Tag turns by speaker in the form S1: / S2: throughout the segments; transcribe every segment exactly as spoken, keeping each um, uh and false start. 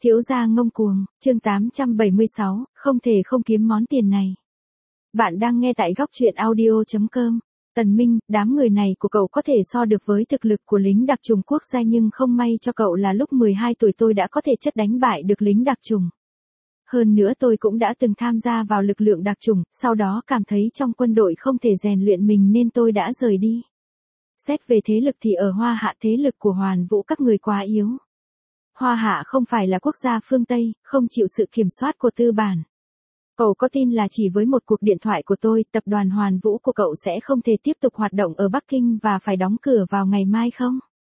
S1: Thiếu gia ngông cuồng, chương tám trăm bảy mươi sáu, không thể không kiếm món tiền này. Bạn đang nghe tại góc truyện audio chấm com. Tần Minh, đám người này của cậu có thể so được với thực lực của lính đặc chủng quốc gia, nhưng không may cho cậu là lúc mười hai tuổi tôi đã có thể chất đánh bại được lính đặc chủng. Hơn nữa tôi cũng đã từng tham gia vào lực lượng đặc chủng, sau đó cảm thấy trong quân đội không thể rèn luyện mình nên tôi đã rời đi. Xét về thế lực thì ở Hoa Hạ thế lực của Hoàn Vũ các người quá yếu. Hoa Hạ không phải là quốc gia phương Tây, không chịu sự kiểm soát của tư bản. Cậu có tin là chỉ với một cuộc điện thoại của tôi, tập đoàn Hoàn Vũ của cậu sẽ không thể tiếp tục hoạt động ở Bắc Kinh và phải đóng cửa vào ngày mai không?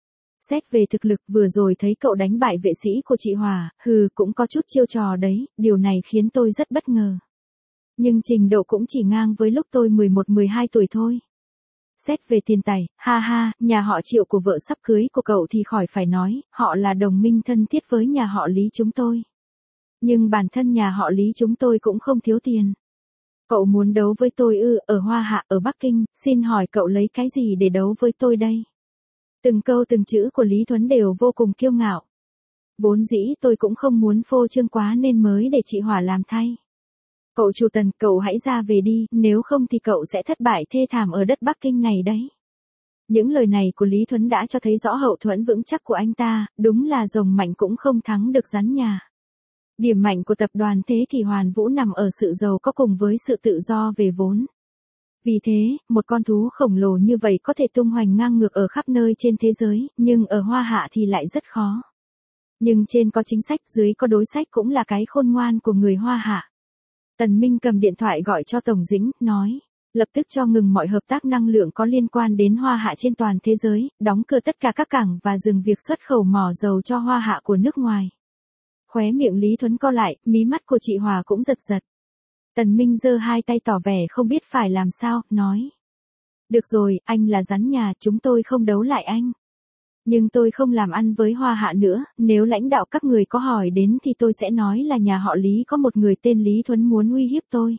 S1: Xét về thực lực, vừa rồi thấy cậu đánh bại vệ sĩ của chị Hòa, hừ, cũng có chút chiêu trò đấy, điều này khiến tôi rất bất ngờ. Nhưng trình độ cũng chỉ ngang với lúc tôi mười một mười hai tuổi thôi. Xét về tiền tài, ha ha, nhà họ Triệu của vợ sắp cưới của cậu thì khỏi phải nói, họ là đồng minh thân thiết với nhà họ Lý chúng tôi. Nhưng bản thân nhà họ Lý chúng tôi cũng không thiếu tiền. Cậu muốn đấu với tôi ư? Ở Hoa Hạ, ở Bắc Kinh, xin hỏi cậu lấy cái gì để đấu với tôi đây? Từng câu từng chữ của Lý Thuấn đều vô cùng kiêu ngạo. Vốn dĩ tôi cũng không muốn phô trương quá nên mới để chị Hỏa làm thay. Cậu chủ Tần, cậu hãy ra về đi, nếu không thì cậu sẽ thất bại thê thảm ở đất Bắc Kinh này đấy. Những lời này của Lý Thuấn đã cho thấy rõ hậu thuẫn vững chắc của anh ta, đúng là rồng mạnh cũng không thắng được rắn nhà. Điểm mạnh của tập đoàn thế thì Hoàn Vũ nằm ở sự giàu có cùng với sự tự do về vốn. Vì thế, một con thú khổng lồ như vậy có thể tung hoành ngang ngược ở khắp nơi trên thế giới, nhưng ở Hoa Hạ thì lại rất khó. Nhưng trên có chính sách, dưới có đối sách cũng là cái khôn ngoan của người Hoa Hạ. Tần Minh cầm điện thoại gọi cho Tổng Dĩnh, nói, lập tức cho ngừng mọi hợp tác năng lượng có liên quan đến Hoa Hạ trên toàn thế giới, đóng cửa tất cả các cảng và dừng việc xuất khẩu mỏ dầu cho Hoa Hạ của nước ngoài. Khóe miệng Lý Thuấn co lại, mí mắt của chị Hòa cũng giật giật. Tần Minh giơ hai tay tỏ vẻ không biết phải làm sao, nói. Được rồi, anh là rắn nhà, chúng tôi không đấu lại anh. Nhưng tôi không làm ăn với Hoa Hạ nữa, nếu lãnh đạo các người có hỏi đến thì tôi sẽ nói là nhà họ Lý có một người tên Lý Thuấn muốn uy hiếp tôi.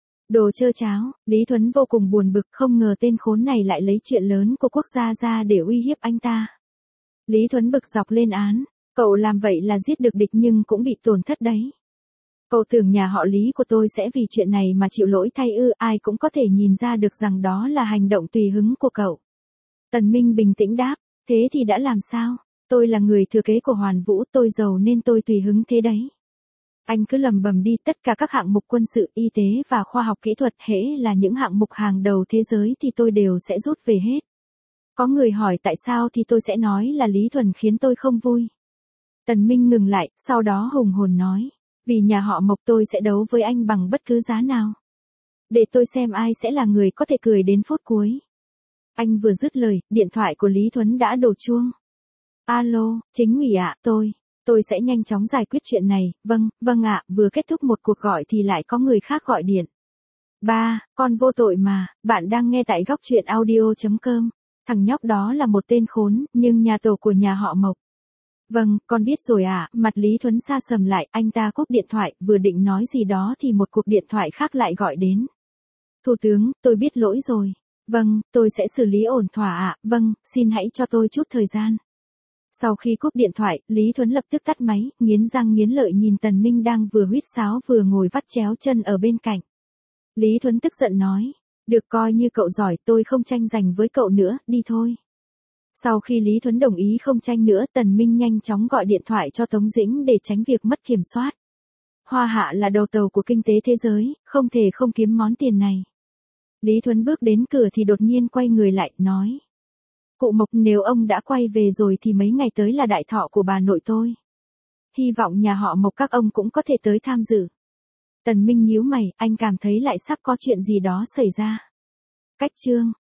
S1: Đồ trơ cháo, Lý Thuấn vô cùng buồn bực, không ngờ tên khốn này lại lấy chuyện lớn của quốc gia ra để uy hiếp anh ta. Lý Thuấn bực dọc lên án, cậu làm vậy là giết được địch nhưng cũng bị tổn thất đấy. Cậu tưởng nhà họ Lý của tôi sẽ vì chuyện này mà chịu lỗi thay ư? Ai cũng có thể nhìn ra được rằng đó là hành động tùy hứng của cậu. Tần Minh bình tĩnh đáp, thế thì đã làm sao? Tôi là người thừa kế của Hoàn Vũ, tôi giàu nên tôi tùy hứng thế đấy. Anh cứ lầm bầm đi, tất cả các hạng mục quân sự, y tế và khoa học kỹ thuật, hễ là những hạng mục hàng đầu thế giới thì tôi đều sẽ rút về hết. Có người hỏi tại sao thì tôi sẽ nói là Lý Thuần khiến tôi không vui. Tần Minh ngừng lại, sau đó hùng hồn nói, vì nhà họ Mộc tôi sẽ đấu với anh bằng bất cứ giá nào. Để tôi xem ai sẽ là người có thể cười đến phút cuối. Anh vừa dứt lời, điện thoại của Lý Thuấn đã đổ chuông. Alo, chính ủy ạ, tôi, tôi sẽ nhanh chóng giải quyết chuyện này, vâng, vâng ạ, vừa kết thúc một cuộc gọi thì lại có người khác gọi điện. Ba, con vô tội mà, bạn đang nghe tại góc truyện audio chấm com, thằng nhóc đó là một tên khốn, nhưng nhà tổ của nhà họ Mộc. Vâng, con biết rồi ạ, mặt Lý Thuấn sa sầm lại, anh ta cúp điện thoại, vừa định nói gì đó thì một cuộc điện thoại khác lại gọi đến. Thủ tướng, tôi biết lỗi rồi. Vâng, tôi sẽ xử lý ổn thỏa ạ, vâng, xin hãy cho tôi chút thời gian. Sau khi cúp điện thoại, Lý Thuấn lập tức tắt máy, nghiến răng nghiến lợi nhìn Tần Minh đang vừa huýt sáo vừa ngồi vắt chéo chân ở bên cạnh. Lý Thuấn tức giận nói, được coi như cậu giỏi, tôi không tranh giành với cậu nữa, đi thôi. Sau khi Lý Thuấn đồng ý không tranh nữa, Tần Minh nhanh chóng gọi điện thoại cho Tống Dĩnh để tránh việc mất kiểm soát. Hoa Hạ là đầu tàu của kinh tế thế giới, không thể không kiếm món tiền này. Lý Thuấn bước đến cửa thì đột nhiên quay người lại, nói. Cụ Mộc, nếu ông đã quay về rồi thì mấy ngày tới là đại thọ của bà nội tôi. Hy vọng nhà họ Mộc các ông cũng có thể tới tham dự. Tần Minh nhíu mày, anh cảm thấy lại sắp có chuyện gì đó xảy ra. Cách chương.